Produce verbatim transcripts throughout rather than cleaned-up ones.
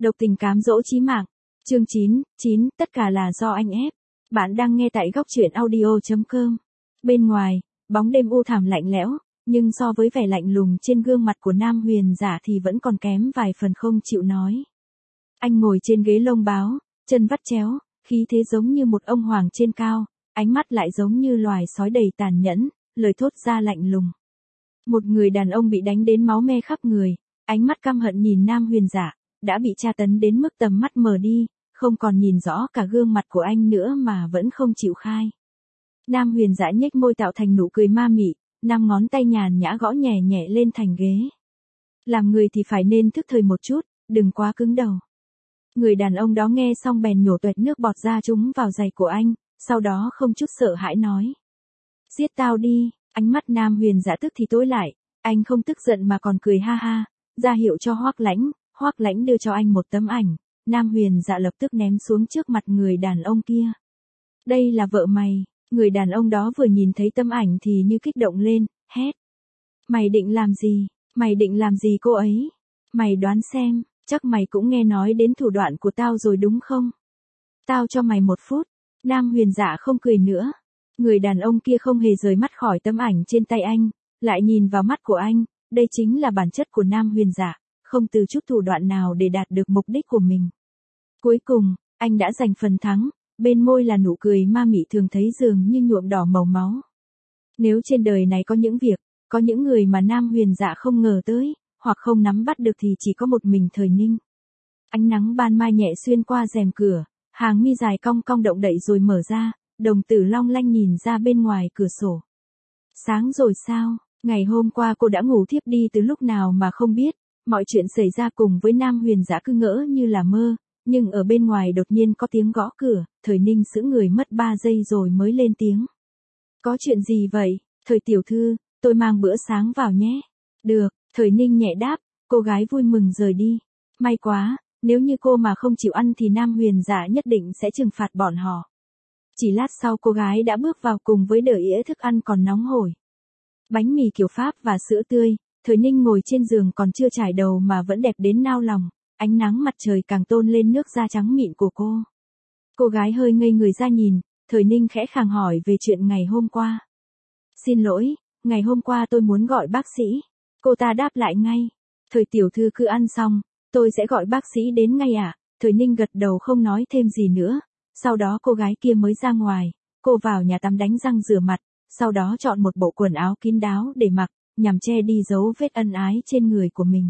Độc tình cám dỗ chí mạng. Chương chín, chín, tất cả là do anh ép. Bạn đang nghe tại góc truyện audio chấm com. Bên ngoài, bóng đêm u thẳm lạnh lẽo, nhưng so với vẻ lạnh lùng trên gương mặt của Nam Huyền Dạ thì vẫn còn kém vài phần không chịu nói. Anh ngồi trên ghế lông báo, chân vắt chéo, khí thế giống như một ông hoàng trên cao, ánh mắt lại giống như loài sói đầy tàn nhẫn, lời thốt ra lạnh lùng. Một người đàn ông bị đánh đến máu me khắp người, ánh mắt căm hận nhìn Nam Huyền Dạ, đã bị tra tấn đến mức tầm mắt mờ đi, không còn nhìn rõ cả gương mặt của anh nữa mà vẫn không chịu khai. Nam Huyền Dạ nhếch môi tạo thành nụ cười ma mị, năm ngón tay nhàn nhã gõ nhẹ nhẹ lên thành ghế. Làm người thì phải nên thức thời một chút, đừng quá cứng đầu. Người đàn ông đó nghe xong bèn nhổ tuẹt nước bọt ra trúng vào giày của anh, sau đó không chút sợ hãi nói. Giết tao đi, ánh mắt Nam Huyền Dạ tức thì tối lại, anh không tức giận mà còn cười ha ha, ra hiệu cho Hoắc Lãnh, Hoắc Lãnh đưa cho anh một tấm ảnh, Nam Huyền Dạ lập tức ném xuống trước mặt người đàn ông kia. Đây là vợ mày, người đàn ông đó vừa nhìn thấy tấm ảnh thì như kích động lên, hét. Mày định làm gì, mày định làm gì cô ấy? Mày đoán xem, chắc mày cũng nghe nói đến thủ đoạn của tao rồi đúng không? Tao cho mày một phút, Nam Huyền Dạ không cười nữa. Người đàn ông kia không hề rời mắt khỏi tấm ảnh trên tay anh, lại nhìn vào mắt của anh, đây chính là bản chất của Nam Huyền Dạ, không từ chút thủ đoạn nào để đạt được mục đích của mình. Cuối cùng, anh đã giành phần thắng, bên môi là nụ cười ma mị thường thấy dường như nhuộm đỏ màu máu. Nếu trên đời này có những việc, có những người mà Nam Huyền Dạ không ngờ tới, hoặc không nắm bắt được thì chỉ có một mình Thời Ninh. Ánh nắng ban mai nhẹ xuyên qua rèm cửa, hàng mi dài cong cong động đậy rồi mở ra, đồng tử long lanh nhìn ra bên ngoài cửa sổ. Sáng rồi sao, ngày hôm qua cô đã ngủ thiếp đi từ lúc nào mà không biết, mọi chuyện xảy ra cùng với Nam Huyền Dạ cứ ngỡ như là mơ, nhưng ở bên ngoài đột nhiên có tiếng gõ cửa, Thời Ninh sững người mất ba giây rồi mới lên tiếng. Có chuyện gì vậy, Thời tiểu thư, tôi mang bữa sáng vào nhé. Được, Thời Ninh nhẹ đáp, cô gái vui mừng rời đi. May quá, nếu như cô mà không chịu ăn thì Nam Huyền Dạ nhất định sẽ trừng phạt bọn họ. Chỉ lát sau cô gái đã bước vào cùng với đĩa ĩa thức ăn còn nóng hổi. Bánh mì kiểu Pháp và sữa tươi, Thời Ninh ngồi trên giường còn chưa trải đầu mà vẫn đẹp đến nao lòng, ánh nắng mặt trời càng tôn lên nước da trắng mịn của cô. Cô gái hơi ngây người ra nhìn, Thời Ninh khẽ khàng hỏi về chuyện ngày hôm qua. Xin lỗi, ngày hôm qua tôi muốn gọi bác sĩ. Cô ta đáp lại ngay. Thời tiểu thư cứ ăn xong, tôi sẽ gọi bác sĩ đến ngay ạ. À? Thời Ninh gật đầu không nói thêm gì nữa. Sau đó cô gái kia mới ra ngoài, cô vào nhà tắm đánh răng rửa mặt, sau đó chọn một bộ quần áo kín đáo để mặc, nhằm che đi dấu vết ân ái trên người của mình.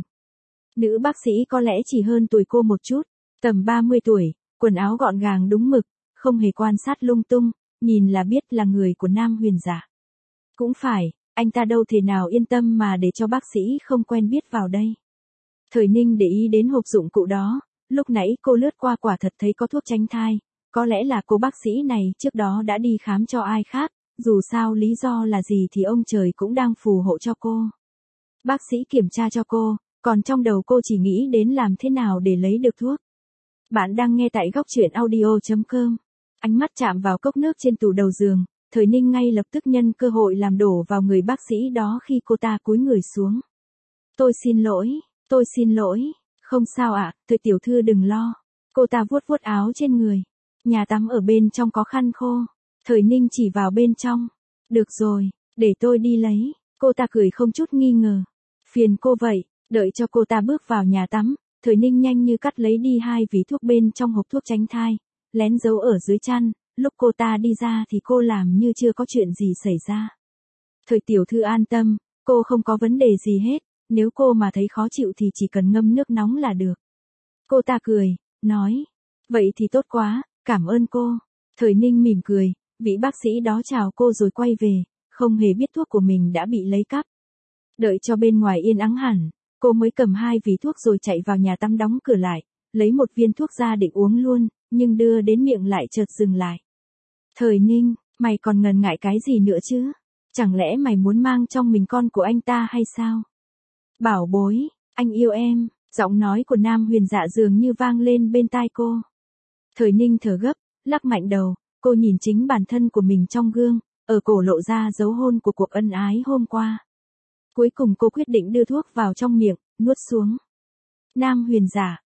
Nữ bác sĩ có lẽ chỉ hơn tuổi cô một chút, tầm ba mươi tuổi, quần áo gọn gàng đúng mực, không hề quan sát lung tung, nhìn là biết là người của Nam Huyền Dạ. Cũng phải, anh ta đâu thể nào yên tâm mà để cho bác sĩ không quen biết vào đây. Thời Ninh để ý đến hộp dụng cụ đó, lúc nãy cô lướt qua quả thật thấy có thuốc tránh thai. Có lẽ là cô bác sĩ này trước đó đã đi khám cho ai khác, dù sao lý do là gì thì ông trời cũng đang phù hộ cho cô. Bác sĩ kiểm tra cho cô, còn trong đầu cô chỉ nghĩ đến làm thế nào để lấy được thuốc. Bạn đang nghe tại góc truyện audio chấm com. Ánh mắt chạm vào cốc nước trên tủ đầu giường, Thời Ninh ngay lập tức nhân cơ hội làm đổ vào người bác sĩ đó khi cô ta cúi người xuống. Tôi xin lỗi, tôi xin lỗi, không sao ạ, à, Thời tiểu thư đừng lo. Cô ta vuốt vuốt áo trên người. Nhà tắm ở bên trong có khăn khô. Thời Ninh chỉ vào bên trong. Được rồi, để tôi đi lấy. Cô ta cười không chút nghi ngờ. Phiền cô vậy, đợi cho cô ta bước vào nhà tắm. Thời Ninh nhanh như cắt lấy đi hai ví thuốc bên trong hộp thuốc tránh thai, lén giấu ở dưới chăn. Lúc cô ta đi ra thì cô làm như chưa có chuyện gì xảy ra. Thời tiểu thư an tâm, cô không có vấn đề gì hết. Nếu cô mà thấy khó chịu thì chỉ cần ngâm nước nóng là được. Cô ta cười, nói. Vậy thì tốt quá. Cảm ơn cô. Thời Ninh mỉm cười, vị bác sĩ đó chào cô rồi quay về, không hề biết thuốc của mình đã bị lấy cắp. Đợi cho bên ngoài yên ắng hẳn, cô mới cầm hai ví thuốc rồi chạy vào nhà tắm đóng cửa lại, lấy một viên thuốc ra định uống luôn, nhưng đưa đến miệng lại chợt dừng lại. Thời Ninh, mày còn ngần ngại cái gì nữa chứ? Chẳng lẽ mày muốn mang trong mình con của anh ta hay sao? Bảo bối, anh yêu em, giọng nói của Nam Huyền Dạ dường như vang lên bên tai cô. Thời Ninh thở gấp, lắc mạnh đầu, cô nhìn chính bản thân của mình trong gương, ở cổ lộ ra dấu hôn của cuộc ân ái hôm qua. Cuối cùng cô quyết định đưa thuốc vào trong miệng, nuốt xuống. Nam Huyền Dạ,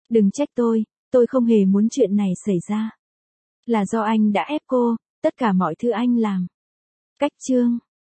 Đừng trách tôi, tôi không hề muốn chuyện này xảy ra. Là do anh đã ép cô, tất cả mọi thứ anh làm. Cách chương